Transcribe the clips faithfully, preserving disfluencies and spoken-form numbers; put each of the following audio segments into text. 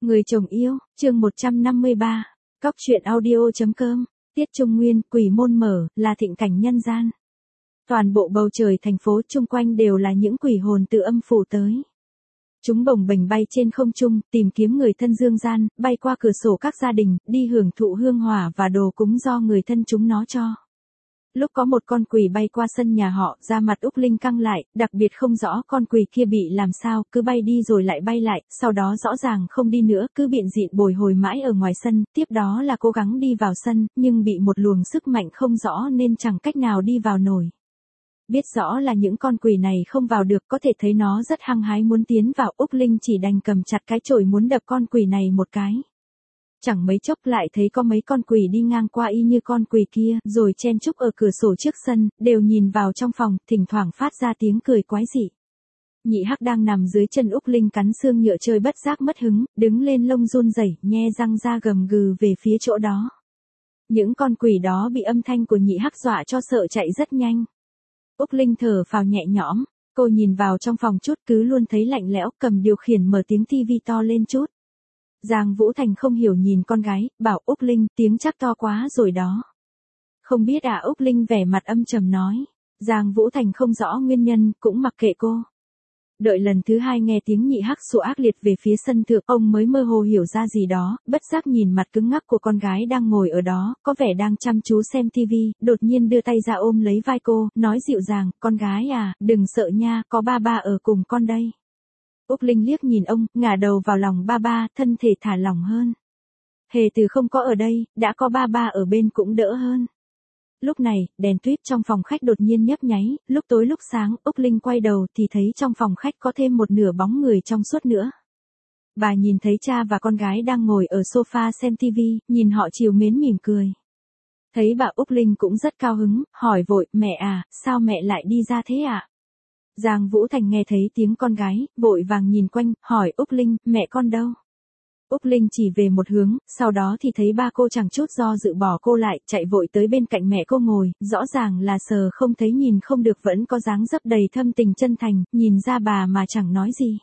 Người chồng yêu, chương một trăm năm mươi ba, Cóc truyện audio.com, Tiết Trung Nguyên, quỷ môn mở, là thịnh cảnh nhân gian. Toàn bộ bầu trời thành phố chung quanh đều là những quỷ hồn từ âm phủ tới. Chúng bồng bềnh bay trên không trung, tìm kiếm người thân dương gian, bay qua cửa sổ các gia đình, đi hưởng thụ hương hỏa và đồ cúng do người thân chúng nó cho. Lúc có một con quỷ bay qua sân nhà họ, da mặt Úc Linh căng lại, đặc biệt không rõ con quỷ kia bị làm sao, cứ bay đi rồi lại bay lại, sau đó rõ ràng không đi nữa, cứ biện dịn bồi hồi mãi ở ngoài sân, tiếp đó là cố gắng đi vào sân, nhưng bị một luồng sức mạnh không rõ nên chẳng cách nào đi vào nổi. Biết rõ là những con quỷ này không vào được, có thể thấy nó rất hăng hái muốn tiến vào, Úc Linh chỉ đành cầm chặt cái chổi muốn đập con quỷ này một cái. Chẳng mấy chốc lại thấy có mấy con quỷ đi ngang qua y như con quỷ kia, rồi chen chúc ở cửa sổ trước sân, đều nhìn vào trong phòng, thỉnh thoảng phát ra tiếng cười quái dị. Nhị Hắc đang nằm dưới chân Úc Linh cắn xương nhựa chơi bất giác mất hứng, đứng lên lông run rẩy, nhe răng ra gầm gừ về phía chỗ đó. Những con quỷ đó bị âm thanh của Nhị Hắc dọa cho sợ chạy rất nhanh. Úc Linh thở phào nhẹ nhõm, cô nhìn vào trong phòng chút cứ luôn thấy lạnh lẽo, cầm điều khiển mở tiếng tivi to lên chút. Giang Vũ Thành không hiểu nhìn con gái, bảo Úc Linh, tiếng chắc to quá rồi đó. Không biết à, Úc Linh vẻ mặt âm trầm nói. Giang Vũ Thành không rõ nguyên nhân, cũng mặc kệ cô. Đợi lần thứ hai nghe tiếng Nhị Hắc sủa ác liệt về phía sân thượng, ông mới mơ hồ hiểu ra gì đó, bất giác nhìn mặt cứng ngắc của con gái đang ngồi ở đó, có vẻ đang chăm chú xem tivi, đột nhiên đưa tay ra ôm lấy vai cô, nói dịu dàng, con gái à, đừng sợ nha, có ba ba ở cùng con đây. Úc Linh liếc nhìn ông, ngả đầu vào lòng ba ba, thân thể thả lỏng hơn. Hề từ không có ở đây, đã có ba ba ở bên cũng đỡ hơn. Lúc này, đèn tuyết trong phòng khách đột nhiên nhấp nháy, lúc tối lúc sáng, Úc Linh quay đầu thì thấy trong phòng khách có thêm một nửa bóng người trong suốt nữa. Bà nhìn thấy cha và con gái đang ngồi ở sofa xem tivi, nhìn họ trìu mến mỉm cười. Thấy bà Úc Linh cũng rất cao hứng, hỏi vội, mẹ à, sao mẹ lại đi ra thế ạ? À? Giang Vũ Thành nghe thấy tiếng con gái, vội vàng nhìn quanh, hỏi Úc Linh, mẹ con đâu? Úc Linh chỉ về một hướng, sau đó thì thấy ba cô chẳng chút do dự bỏ cô lại, chạy vội tới bên cạnh mẹ cô ngồi, rõ ràng là sờ không thấy nhìn không được vẫn có dáng dấp đầy thâm tình chân thành, nhìn ra bà mà chẳng nói gì.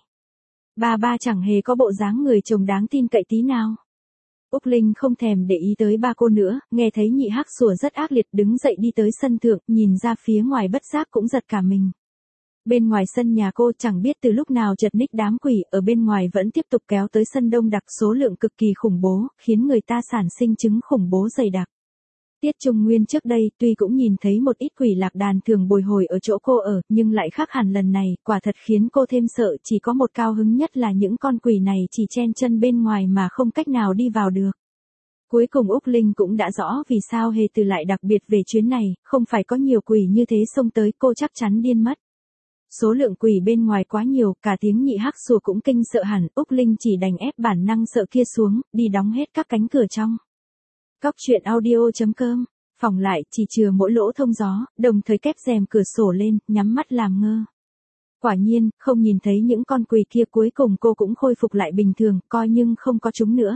Ba ba chẳng hề có bộ dáng người chồng đáng tin cậy tí nào. Úc Linh không thèm để ý tới ba cô nữa, nghe thấy Nhị Hắc sủa rất ác liệt đứng dậy đi tới sân thượng, nhìn ra phía ngoài bất giác cũng giật cả mình. Bên ngoài sân nhà cô chẳng biết từ lúc nào chật ních đám quỷ ở bên ngoài vẫn tiếp tục kéo tới sân đông đặc số lượng cực kỳ khủng bố, khiến người ta sản sinh chứng khủng bố dày đặc. Tiết Trung Nguyên trước đây tuy cũng nhìn thấy một ít quỷ lạc đàn thường bồi hồi ở chỗ cô ở, nhưng lại khác hẳn lần này, quả thật khiến cô thêm sợ, chỉ có một cao hứng nhất là những con quỷ này chỉ chen chân bên ngoài mà không cách nào đi vào được. Cuối cùng Úc Linh cũng đã rõ vì sao Hề Từ lại đặc biệt về chuyến này, không phải có nhiều quỷ như thế xông tới cô chắc chắn điên mất. Số lượng quỷ bên ngoài quá nhiều, cả tiếng Nhị Hắc sủa cũng kinh sợ hẳn, Úc Linh chỉ đành ép bản năng sợ kia xuống, đi đóng hết các cánh cửa trong. Cóc truyện audio.com, phòng lại, chỉ chừa mỗi lỗ thông gió, đồng thời kép rèm cửa sổ lên, nhắm mắt làm ngơ. Quả nhiên, không nhìn thấy những con quỷ kia, cuối cùng cô cũng khôi phục lại bình thường, coi nhưng không có chúng nữa.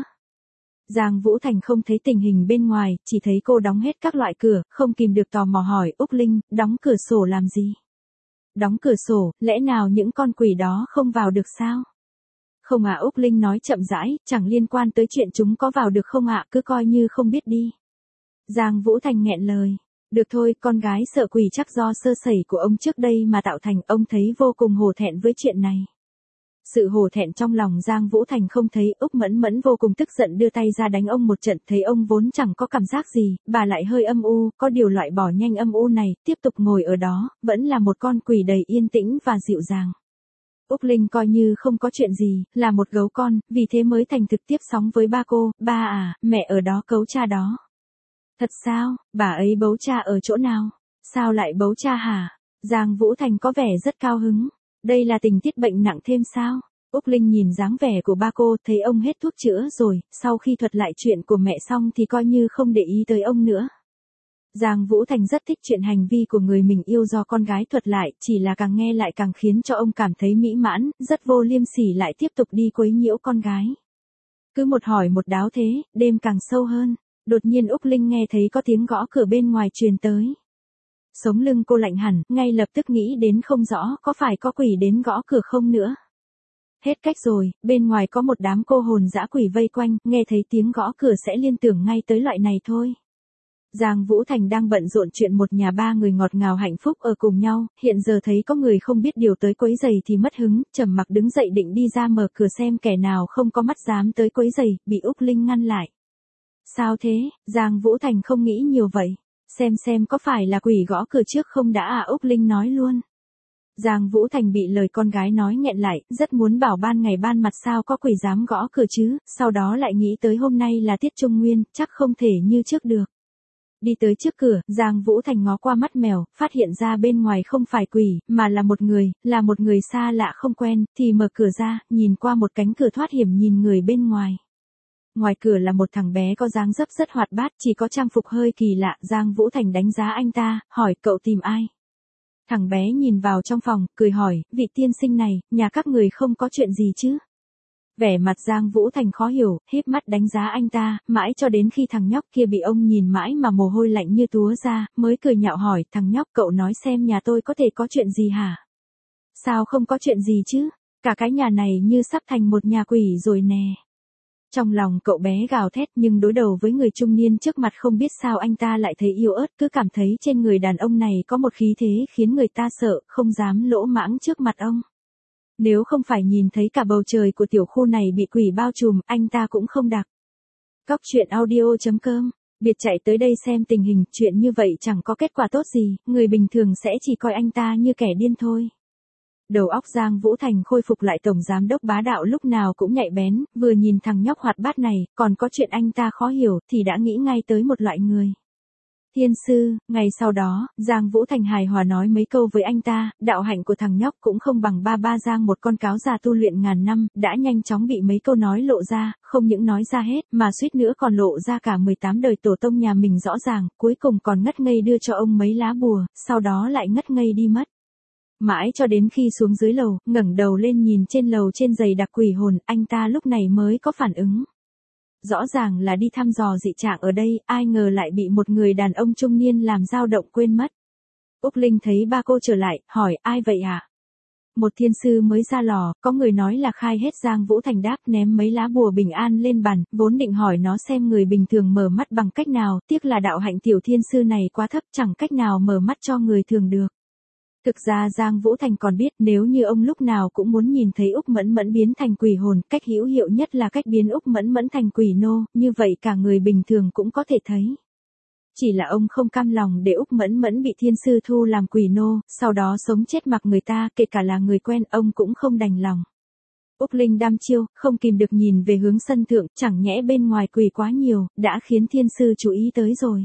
Giang Vũ Thành không thấy tình hình bên ngoài, chỉ thấy cô đóng hết các loại cửa, không kìm được tò mò hỏi Úc Linh, đóng cửa sổ làm gì? Đóng cửa sổ, lẽ nào những con quỷ đó không vào được sao? Không ạ, Úc Linh nói chậm rãi, chẳng liên quan tới chuyện chúng có vào được không ạ, cứ coi như không biết đi. Giang Vũ Thành nghẹn lời. Được thôi, con gái sợ quỷ chắc do sơ sẩy của ông trước đây mà tạo thành, ông thấy vô cùng hổ thẹn với chuyện này. Sự hổ thẹn trong lòng Giang Vũ Thành không thấy, Úc Mẫn Mẫn vô cùng tức giận đưa tay ra đánh ông một trận, thấy ông vốn chẳng có cảm giác gì, bà lại hơi âm u, có điều loại bỏ nhanh âm u này, tiếp tục ngồi ở đó, vẫn là một con quỷ đầy yên tĩnh và dịu dàng. Úc Linh coi như không có chuyện gì, là một gấu con, vì thế mới thành thực tiếp sóng với ba cô, ba à, mẹ ở đó cấu cha đó. Thật sao, bà ấy bấu cha ở chỗ nào? Sao lại bấu cha hả? Giang Vũ Thành có vẻ rất cao hứng. Đây là tình tiết bệnh nặng thêm sao? Úc Linh nhìn dáng vẻ của ba cô, thấy ông hết thuốc chữa rồi, sau khi thuật lại chuyện của mẹ xong thì coi như không để ý tới ông nữa. Giang Vũ Thành rất thích chuyện hành vi của người mình yêu do con gái thuật lại, chỉ là càng nghe lại càng khiến cho ông cảm thấy mỹ mãn, rất vô liêm sỉ lại tiếp tục đi quấy nhiễu con gái. Cứ một hỏi một đáo thế, đêm càng sâu hơn, đột nhiên Úc Linh nghe thấy có tiếng gõ cửa bên ngoài truyền tới. Sống lưng cô lạnh hẳn, ngay lập tức nghĩ đến không rõ có phải có quỷ đến gõ cửa không nữa. Hết cách rồi, bên ngoài có một đám cô hồn dã quỷ vây quanh, nghe thấy tiếng gõ cửa sẽ liên tưởng ngay tới loại này thôi. Giang Vũ Thành đang bận rộn chuyện một nhà ba người ngọt ngào hạnh phúc ở cùng nhau, hiện giờ thấy có người không biết điều tới quấy giày thì mất hứng, trầm mặc đứng dậy định đi ra mở cửa xem kẻ nào không có mắt dám tới quấy giày, bị Úc Linh ngăn lại. Sao thế, Giang Vũ Thành không nghĩ nhiều vậy, xem xem có phải là quỷ gõ cửa trước không đã à, Úc Linh nói luôn. Giang Vũ Thành bị lời con gái nói nghẹn lại, rất muốn bảo ban ngày ban mặt sao có quỷ dám gõ cửa chứ, sau đó lại nghĩ tới hôm nay là tiết Trung Nguyên, chắc không thể như trước được. Đi tới trước cửa, Giang Vũ Thành ngó qua mắt mèo, phát hiện ra bên ngoài không phải quỷ, mà là một người, là một người xa lạ không quen, thì mở cửa ra, nhìn qua một cánh cửa thoát hiểm nhìn người bên ngoài. Ngoài cửa là một thằng bé có dáng dấp rất hoạt bát, chỉ có trang phục hơi kỳ lạ, Giang Vũ Thành đánh giá anh ta, hỏi cậu tìm ai? Thằng bé nhìn vào trong phòng, cười hỏi, vị tiên sinh này, nhà các người không có chuyện gì chứ? Vẻ mặt Giang Vũ Thành khó hiểu, híp mắt đánh giá anh ta, mãi cho đến khi thằng nhóc kia bị ông nhìn mãi mà mồ hôi lạnh như túa ra, mới cười nhạo hỏi, thằng nhóc cậu nói xem nhà tôi có thể có chuyện gì hả? Sao không có chuyện gì chứ? Cả cái nhà này như sắp thành một nhà quỷ rồi nè. Trong lòng cậu bé gào thét nhưng đối đầu với người trung niên trước mặt không biết sao anh ta lại thấy yếu ớt, cứ cảm thấy trên người đàn ông này có một khí thế khiến người ta sợ, không dám lỗ mãng trước mặt ông. Nếu không phải nhìn thấy cả bầu trời của tiểu khu này bị quỷ bao trùm, anh ta cũng không đặc. Cóc truyện audio chấm com, biệt chạy tới đây xem tình hình, chuyện như vậy chẳng có kết quả tốt gì, người bình thường sẽ chỉ coi anh ta như kẻ điên thôi. Đầu óc Giang Vũ Thành khôi phục lại, tổng giám đốc bá đạo lúc nào cũng nhạy bén, vừa nhìn thằng nhóc hoạt bát này, còn có chuyện anh ta khó hiểu, thì đã nghĩ ngay tới một loại người. Thiên sư, ngày sau đó, Giang Vũ Thành hài hòa nói mấy câu với anh ta, đạo hạnh của thằng nhóc cũng không bằng ba ba Giang một con cáo già tu luyện ngàn năm, đã nhanh chóng bị mấy câu nói lộ ra, không những nói ra hết, mà suýt nữa còn lộ ra cả mười tám đời tổ tông nhà mình rõ ràng, cuối cùng còn ngất ngây đưa cho ông mấy lá bùa, sau đó lại ngất ngây đi mất. Mãi cho đến khi xuống dưới lầu, ngẩng đầu lên nhìn trên lầu trên giày đặc quỷ hồn, anh ta lúc này mới có phản ứng. Rõ ràng là đi thăm dò dị trạng ở đây, ai ngờ lại bị một người đàn ông trung niên làm dao động quên mất. Úc Linh thấy ba cô trở lại, hỏi, ai vậy hả? Một thiên sư mới ra lò, có người nói là khai hết. Giang Vũ Thành đáp, ném mấy lá bùa bình an lên bàn, vốn định hỏi nó xem người bình thường mở mắt bằng cách nào, tiếc là đạo hạnh tiểu thiên sư này quá thấp, chẳng cách nào mở mắt cho người thường được. Thực ra Giang Vũ Thành còn biết nếu như ông lúc nào cũng muốn nhìn thấy Úc Mẫn Mẫn biến thành quỷ hồn, cách hữu hiệu nhất là cách biến Úc Mẫn Mẫn thành quỷ nô, như vậy cả người bình thường cũng có thể thấy. Chỉ là ông không cam lòng để Úc Mẫn Mẫn bị thiên sư thu làm quỷ nô, sau đó sống chết mặc người ta, kể cả là người quen, ông cũng không đành lòng. Úc Linh đăm chiêu, không kìm được nhìn về hướng sân thượng, chẳng nhẽ bên ngoài quỷ quá nhiều, đã khiến thiên sư chú ý tới rồi.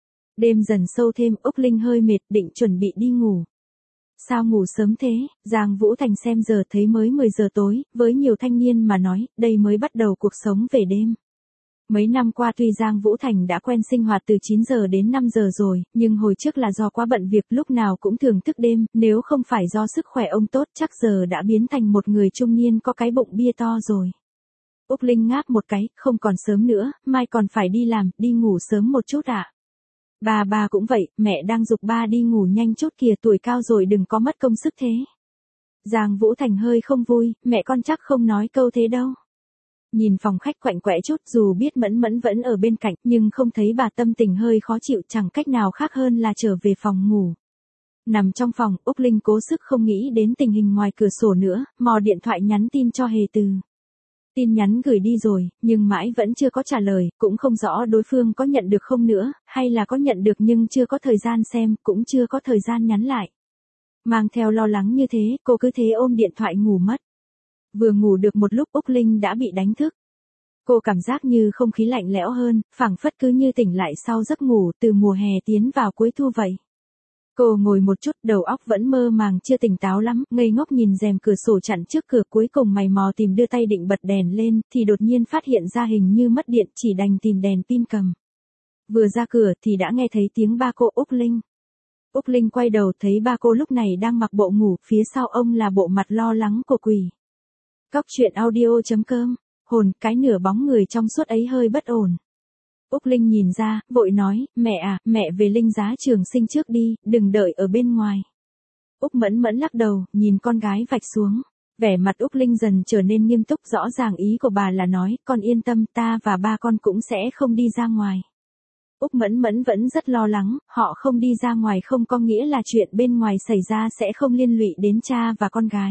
Đêm dần sâu thêm, Úc Linh hơi mệt, định chuẩn bị đi ngủ. Sao ngủ sớm thế? Giang Vũ Thành xem giờ thấy mới mười giờ tối, với nhiều thanh niên mà nói, đây mới bắt đầu cuộc sống về đêm. Mấy năm qua tuy Giang Vũ Thành đã quen sinh hoạt từ chín giờ đến năm giờ rồi, nhưng hồi trước là do quá bận việc lúc nào cũng thường thức đêm, nếu không phải do sức khỏe ông tốt chắc giờ đã biến thành một người trung niên có cái bụng bia to rồi. Úc Linh ngáp một cái, không còn sớm nữa, mai còn phải đi làm, đi ngủ sớm một chút ạ. À? Bà bà cũng vậy, mẹ đang giục ba đi ngủ nhanh chút kìa, tuổi cao rồi đừng có mất công sức thế. Giang Vũ Thành hơi không vui, mẹ con chắc không nói câu thế đâu. Nhìn phòng khách quạnh quẽ chút, dù biết Mẫn Mẫn vẫn ở bên cạnh, nhưng không thấy bà tâm tình hơi khó chịu, chẳng cách nào khác hơn là trở về phòng ngủ. Nằm trong phòng, Úc Linh cố sức không nghĩ đến tình hình ngoài cửa sổ nữa, mò điện thoại nhắn tin cho Hề Từ. Tin nhắn gửi đi rồi, nhưng mãi vẫn chưa có trả lời, cũng không rõ đối phương có nhận được không nữa, hay là có nhận được nhưng chưa có thời gian xem, cũng chưa có thời gian nhắn lại. Mang theo lo lắng như thế, cô cứ thế ôm điện thoại ngủ mất. Vừa ngủ được một lúc Úc Linh đã bị đánh thức. Cô cảm giác như không khí lạnh lẽo hơn, phảng phất cứ như tỉnh lại sau giấc ngủ từ mùa hè tiến vào cuối thu vậy. Cô ngồi một chút, đầu óc vẫn mơ màng chưa tỉnh táo lắm, ngây ngốc nhìn rèm cửa sổ chặn trước cửa, cuối cùng mày mò tìm đưa tay định bật đèn lên, thì đột nhiên phát hiện ra hình như mất điện, chỉ đành tìm đèn pin cầm. Vừa ra cửa thì đã nghe thấy tiếng ba cô Úc Linh. Úc Linh quay đầu thấy ba cô lúc này đang mặc bộ ngủ, phía sau ông là bộ mặt lo lắng của quỷ. Cóc truyện audio chấm com, hồn, cái nửa bóng người trong suốt ấy hơi bất ổn. Úc Linh nhìn ra, vội nói, mẹ à, mẹ về Linh Giá Trường Sinh trước đi, đừng đợi ở bên ngoài. Úc Mẫn Mẫn lắc đầu, nhìn con gái vạch xuống. Vẻ mặt Úc Linh dần trở nên nghiêm túc, rõ ràng ý của bà là nói, con yên tâm, ta và ba con cũng sẽ không đi ra ngoài. Úc Mẫn Mẫn vẫn rất lo lắng, họ không đi ra ngoài không có nghĩa là chuyện bên ngoài xảy ra sẽ không liên lụy đến cha và con gái.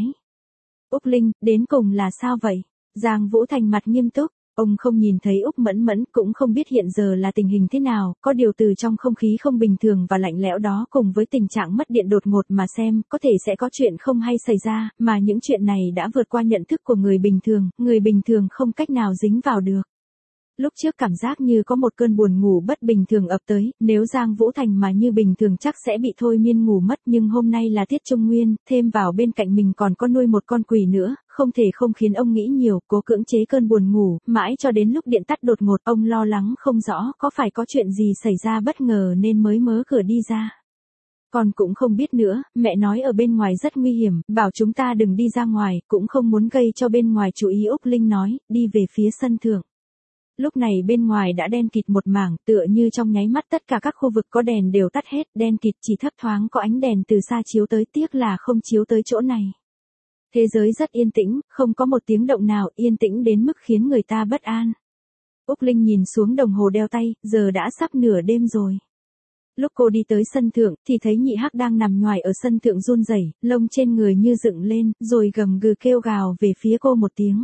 Úc Linh, đến cùng là sao vậy? Giang Vũ Thành mặt nghiêm túc, ông không nhìn thấy Úc Mẫn Mẫn, cũng không biết hiện giờ là tình hình thế nào, có điều từ trong không khí không bình thường và lạnh lẽo đó cùng với tình trạng mất điện đột ngột mà xem, có thể sẽ có chuyện không hay xảy ra, mà những chuyện này đã vượt qua nhận thức của người bình thường, người bình thường không cách nào dính vào được. Lúc trước cảm giác như có một cơn buồn ngủ bất bình thường ập tới, nếu Giang Vũ Thành mà như bình thường chắc sẽ bị thôi miên ngủ mất, nhưng hôm nay là Tiết Trung Nguyên, thêm vào bên cạnh mình còn có nuôi một con quỷ nữa, không thể không khiến ông nghĩ nhiều, cố cưỡng chế cơn buồn ngủ, mãi cho đến lúc điện tắt đột ngột, ông lo lắng không rõ có phải có chuyện gì xảy ra bất ngờ nên mới mớ cửa đi ra. Con cũng không biết nữa, mẹ nói ở bên ngoài rất nguy hiểm, bảo chúng ta đừng đi ra ngoài, cũng không muốn gây cho bên ngoài chú ý. Úc Linh nói, đi về phía sân thượng. Lúc này bên ngoài đã đen kịt một mảng, tựa như trong nháy mắt tất cả các khu vực có đèn đều tắt hết, đen kịt, chỉ thấp thoáng có ánh đèn từ xa chiếu tới, tiếc là không chiếu tới chỗ này. Thế giới rất yên tĩnh, không có một tiếng động nào, yên tĩnh đến mức khiến người ta bất an. Úc Linh nhìn xuống đồng hồ đeo tay, giờ đã sắp nửa đêm rồi. Lúc cô đi tới sân thượng, thì thấy Nhị Hắc đang nằm nhoài ở sân thượng run rẩy, lông trên người như dựng lên, rồi gầm gừ kêu gào về phía cô một tiếng.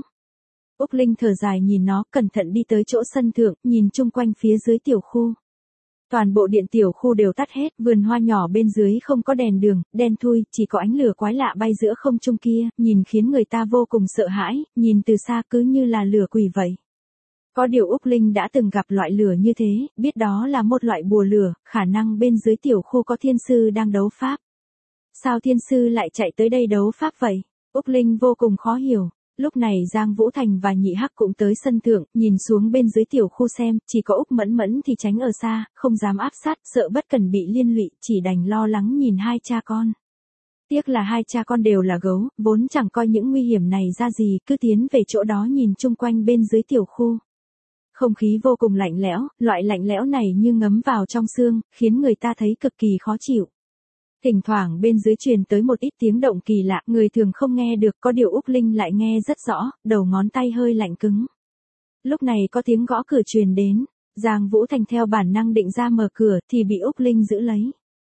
Úc Linh thở dài nhìn nó, cẩn thận đi tới chỗ sân thượng, nhìn chung quanh phía dưới tiểu khu. Toàn bộ điện tiểu khu đều tắt hết, vườn hoa nhỏ bên dưới không có đèn đường, đen thui, chỉ có ánh lửa quái lạ bay giữa không trung kia, nhìn khiến người ta vô cùng sợ hãi, nhìn từ xa cứ như là lửa quỷ vậy. Có điều Úc Linh đã từng gặp loại lửa như thế, biết đó là một loại bùa lửa, khả năng bên dưới tiểu khu có thiên sư đang đấu pháp. Sao thiên sư lại chạy tới đây đấu pháp vậy? Úc Linh vô cùng khó hiểu. Lúc này Giang Vũ Thành và Nhị Hắc cũng tới sân thượng, nhìn xuống bên dưới tiểu khu xem, chỉ có Úc Mẫn Mẫn thì tránh ở xa, không dám áp sát, sợ bất cần bị liên lụy, chỉ đành lo lắng nhìn hai cha con. Tiếc là hai cha con đều là gấu, vốn chẳng coi những nguy hiểm này ra gì, cứ tiến về chỗ đó nhìn chung quanh bên dưới tiểu khu. Không khí vô cùng lạnh lẽo, loại lạnh lẽo này như ngấm vào trong xương, khiến người ta thấy cực kỳ khó chịu. Thỉnh thoảng bên dưới truyền tới một ít tiếng động kỳ lạ, người thường không nghe được, có điều Úc Linh lại nghe rất rõ, đầu ngón tay hơi lạnh cứng. Lúc này có tiếng gõ cửa truyền đến, Giang Vũ Thành theo bản năng định ra mở cửa, thì bị Úc Linh giữ lấy.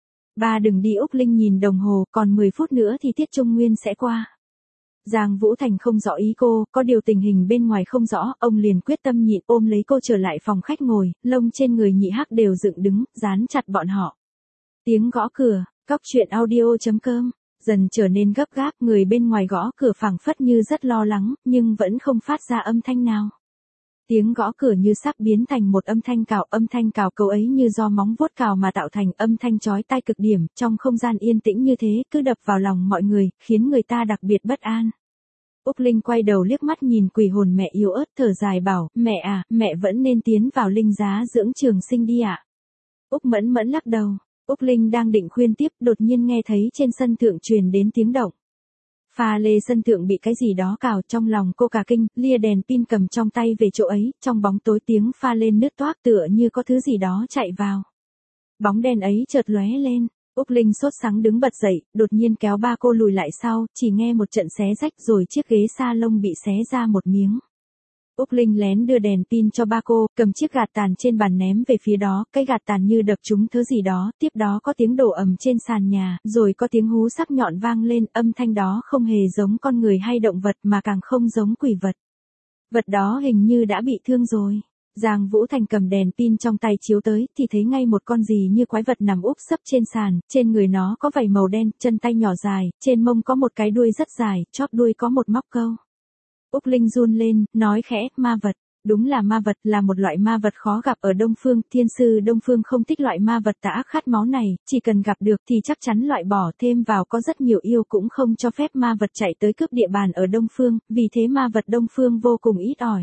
Ba đừng đi. Úc Linh nhìn đồng hồ, còn mười phút nữa thì Tiết Trung Nguyên sẽ qua. Giang Vũ Thành không rõ ý cô, có điều tình hình bên ngoài không rõ, ông liền quyết tâm nhịn, ôm lấy cô trở lại phòng khách ngồi, lông trên người Nhị Hắc đều dựng đứng, dán chặt bọn họ. Tiếng gõ cửa. Cóc truyện audio chấm com, dần trở nên gấp gáp, người bên ngoài gõ cửa phảng phất như rất lo lắng, nhưng vẫn không phát ra âm thanh nào. Tiếng gõ cửa như sắp biến thành một âm thanh cào, âm thanh cào câu ấy như do móng vuốt cào mà tạo thành, âm thanh chói tai cực điểm, trong không gian yên tĩnh như thế, cứ đập vào lòng mọi người, khiến người ta đặc biệt bất an. Úc Linh quay đầu liếc mắt nhìn quỷ hồn mẹ yếu ớt, thở dài bảo, mẹ à, mẹ vẫn nên tiến vào linh giá dưỡng trường sinh đi ạ. Úc Mẫn Mẫn lắc đầu. Úc Linh đang định khuyên tiếp, đột nhiên nghe thấy trên sân thượng truyền đến tiếng động. Pha lê sân thượng bị cái gì đó cào, trong lòng cô cả kinh, lia đèn pin cầm trong tay về chỗ ấy, trong bóng tối tiếng pha lên nứt toác, tựa như có thứ gì đó chạy vào. Bóng đèn ấy chợt lóe lên, Úc Linh sốt sắng đứng bật dậy, đột nhiên kéo ba cô lùi lại sau, chỉ nghe một trận xé rách rồi chiếc ghế sa lông bị xé ra một miếng. Úc Linh lén đưa đèn pin cho ba cô, cầm chiếc gạt tàn trên bàn ném về phía đó, cái gạt tàn như đập trúng thứ gì đó, tiếp đó có tiếng đổ ầm trên sàn nhà, rồi có tiếng hú sắc nhọn vang lên, âm thanh đó không hề giống con người hay động vật mà càng không giống quỷ vật. Vật đó hình như đã bị thương rồi. Giang Vũ Thành cầm đèn pin trong tay chiếu tới, thì thấy ngay một con gì như quái vật nằm úp sấp trên sàn, trên người nó có vảy màu đen, chân tay nhỏ dài, trên mông có một cái đuôi rất dài, chóp đuôi có một móc câu. Úc Linh run lên, nói khẽ, ma vật. Đúng là ma vật, là một loại ma vật khó gặp ở Đông Phương, thiên sư Đông Phương không thích loại ma vật tà ác khát máu này, chỉ cần gặp được thì chắc chắn loại bỏ, thêm vào có rất nhiều yêu cũng không cho phép ma vật chạy tới cướp địa bàn ở Đông Phương, vì thế ma vật Đông Phương vô cùng ít ỏi.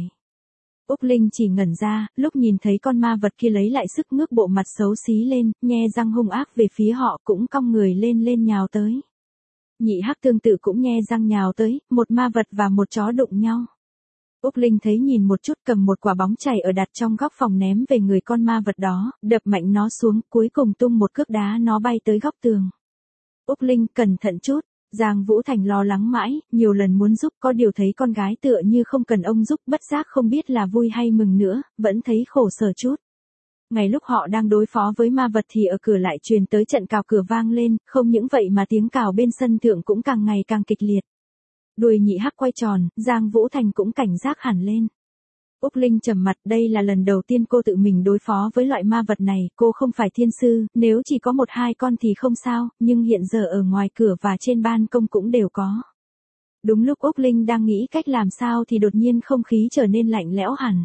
Úc Linh chỉ ngẩn ra, lúc nhìn thấy con ma vật kia lấy lại sức ngước bộ mặt xấu xí lên, nhe răng hung ác về phía họ, cũng cong người lên lên nhào tới. Nhị Hắc tương tự cũng nhe răng nhào tới, một ma vật và một chó đụng nhau. Úc Linh thấy nhìn một chút, cầm một quả bóng chày ở đặt trong góc phòng ném về người con ma vật đó, đập mạnh nó xuống, cuối cùng tung một cước đá nó bay tới góc tường. Úc Linh, cẩn thận chút. Giang Vũ Thành lo lắng mãi, nhiều lần muốn giúp, có điều thấy con gái tựa như không cần ông giúp, bất giác không biết là vui hay mừng nữa, vẫn thấy khổ sở chút. Ngay lúc họ đang đối phó với ma vật thì ở cửa lại truyền tới trận cào cửa vang lên, không những vậy mà tiếng cào bên sân thượng cũng càng ngày càng kịch liệt. Đuôi nhị hắc quay tròn, Giang Vũ Thành cũng cảnh giác hẳn lên. Úc Linh trầm mặt, đây là lần đầu tiên cô tự mình đối phó với loại ma vật này, cô không phải thiên sư, nếu chỉ có một hai con thì không sao, nhưng hiện giờ ở ngoài cửa và trên ban công cũng đều có. Đúng lúc Úc Linh đang nghĩ cách làm sao thì đột nhiên không khí trở nên lạnh lẽo hẳn.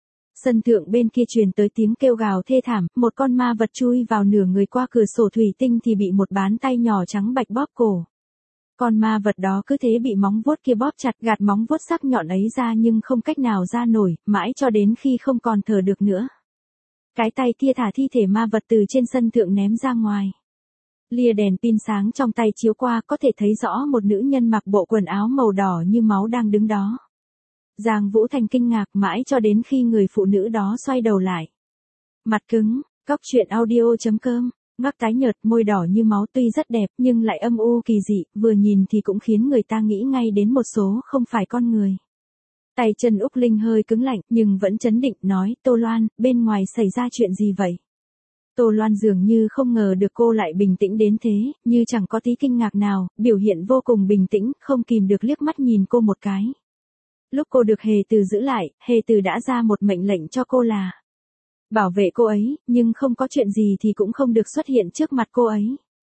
Sân thượng bên kia truyền tới tiếng kêu gào thê thảm, một con ma vật chui vào nửa người qua cửa sổ thủy tinh thì bị một bàn tay nhỏ trắng bạch bóp cổ. Con ma vật đó cứ thế bị móng vuốt kia bóp chặt, gạt móng vuốt sắc nhọn ấy ra nhưng không cách nào ra nổi, mãi cho đến khi không còn thở được nữa. Cái tay kia thả thi thể ma vật từ trên sân thượng ném ra ngoài. Lia đèn pin sáng trong tay chiếu qua có thể thấy rõ một nữ nhân mặc bộ quần áo màu đỏ như máu đang đứng đó. Giang Vũ Thành kinh ngạc mãi cho đến khi người phụ nữ đó xoay đầu lại. Mặt cứng, Cóc truyện audio chấm com. Mắt tái nhợt, môi đỏ như máu tuy rất đẹp nhưng lại âm u kỳ dị, vừa nhìn thì cũng khiến người ta nghĩ ngay đến một số không phải con người. Tay chân Úc Linh hơi cứng lạnh nhưng vẫn trấn định nói, Tô Loan, bên ngoài xảy ra chuyện gì vậy? Tô Loan dường như không ngờ được cô lại bình tĩnh đến thế, như chẳng có tí kinh ngạc nào, biểu hiện vô cùng bình tĩnh, không kìm được liếc mắt nhìn cô một cái. Lúc cô được Hề Từ giữ lại, Hề Từ đã ra một mệnh lệnh cho cô là bảo vệ cô ấy, nhưng không có chuyện gì thì cũng không được xuất hiện trước mặt cô ấy.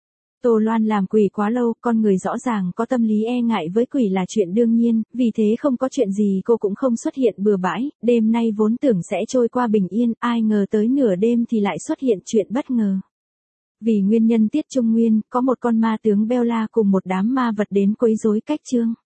Tô Loan làm quỷ quá lâu, con người rõ ràng có tâm lý e ngại với quỷ là chuyện đương nhiên, vì thế không có chuyện gì cô cũng không xuất hiện bừa bãi, đêm nay vốn tưởng sẽ trôi qua bình yên, ai ngờ tới nửa đêm thì lại xuất hiện chuyện bất ngờ. Vì nguyên nhân tiết trung nguyên, có một con ma tướng Bella cùng một đám ma vật đến quấy rối Cách Trương.